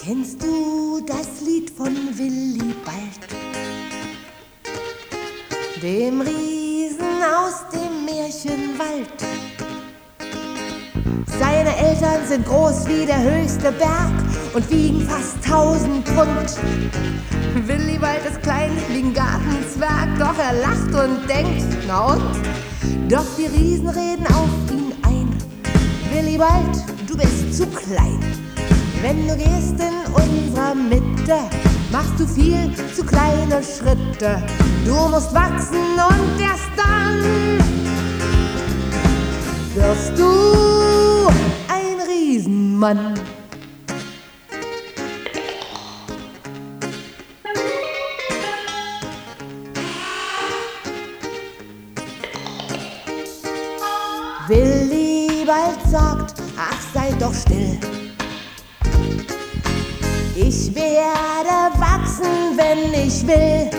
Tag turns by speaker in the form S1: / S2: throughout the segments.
S1: Kennst du das Lied von Willibald, dem Riesen aus dem Märchenwald? Seine Eltern sind groß wie der höchste Berg und wiegen fast 1000 Pfund. Willibald ist klein wie ein Gartenzwerg, doch er lacht und denkt, na und? Doch die Riesen reden auf ihn ein. Willibald, du bist zu klein. Wenn du gehst in unserer Mitte, machst du viel zu kleine Schritte. Du musst wachsen und erst dann wirst du ein Riesenmann. Willibald sagt, ach sei doch still. Ich werde wachsen, wenn ich will.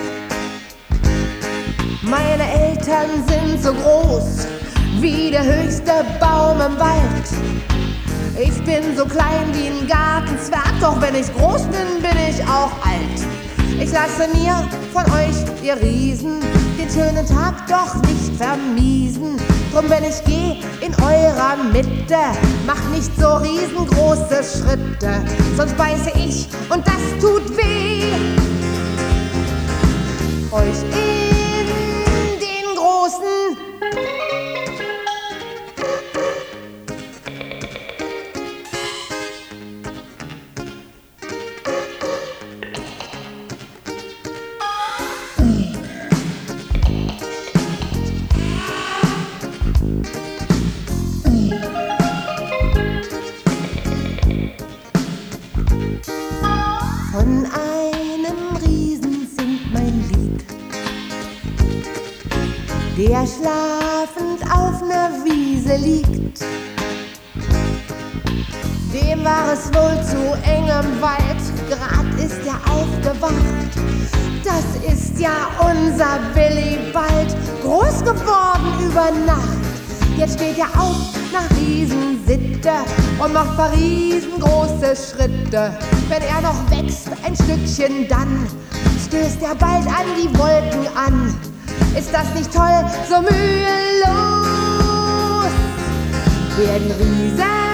S1: Meine Eltern sind so groß wie der höchste Baum im Wald. Ich bin so klein wie ein Gartenzwerg, doch wenn ich groß bin, bin ich auch alt. Ich lasse mir von euch, ihr Riesen, den schönen Tag doch nicht vermiesen. Drum, wenn ich geh in eurer Mitte, mach nicht so riesengroße Schritte, sonst beiße ich und das tut weh. Euch in den großen Von einem Riesen singt mein Lied, der schlafend auf ner Wiese liegt. Dem war es wohl zu eng im Wald, grad ist er aufgewacht. Das ist ja unser Willibald, groß geworden über Nacht. Jetzt steht er auf nach Riesensitte und macht paar riesengroße Schritte. Wenn er noch wächst ein Stückchen, dann stößt er bald an die Wolken an. Ist das nicht toll, so mühelos werden Riesen